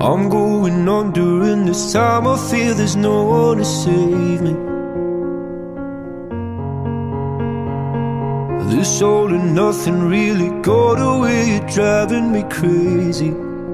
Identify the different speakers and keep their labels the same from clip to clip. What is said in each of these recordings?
Speaker 1: I'm going on during this time. I feel there's no one to save me. This all and nothing really got away, you're driving me crazy.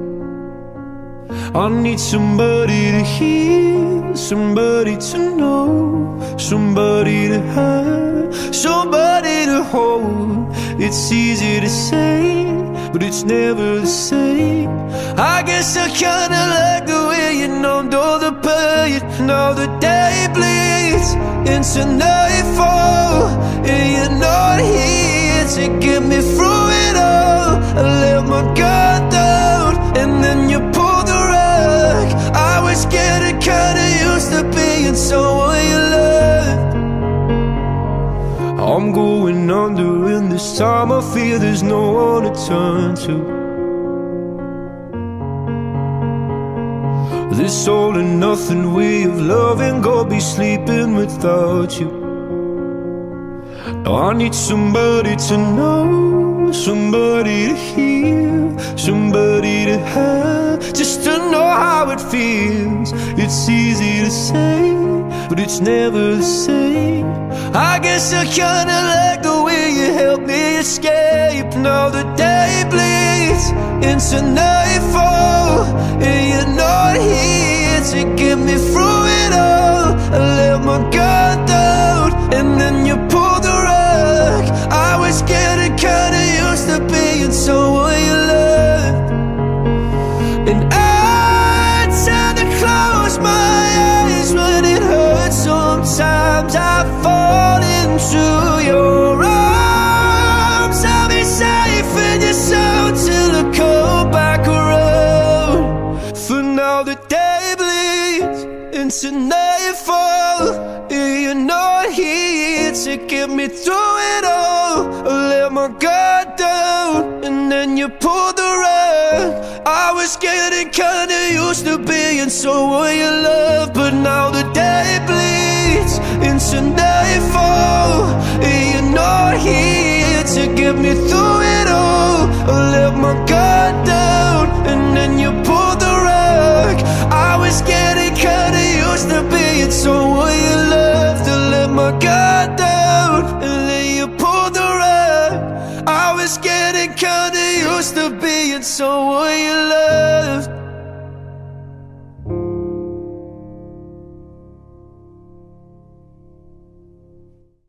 Speaker 1: I need somebody to hear, somebody to know, somebody to have, somebody to hold. It's easy to say, but it's never the same. I guess I kinda like the way you numbed all the pain. Now the day bleeds into nightfall, and you're not here to get me through it all. I let my guard down, and then you pulled the rug. I was getting kinda used to being someone you loved. I'm going under, and this time I feel there's no one to turn to. This all and nothing way of loving, gonna be sleeping without you. Now I need somebody to know, somebody to hear, somebody to have, just to know how it feels. It's easy to say, but it's never the same. I guess I kinda like the way you help me escape. Now the day bleeds into nightfall, and you're not here to get me through it all. I let my guard down, and then you pulled the rug. I was getting kinda used to being someone you loved. And I tend to close my eyes when it hurts. Sometimes I fall into your arms. I'll be safe in your soul till I come back around. For now the day bleeds into nightfall, and you're not here to get me through it all. I let my guard down, and then you pulled the rug. I was getting kinda used to being someone you love, but now the day bleeds into nightfall, and you're not here to get me through it all. I let my guard down, and then you pulled the rug. I was getting kinda used to being someone you loved. I let my guard down, and then you pulled the rug. I was getting kinda used to being someone you loved.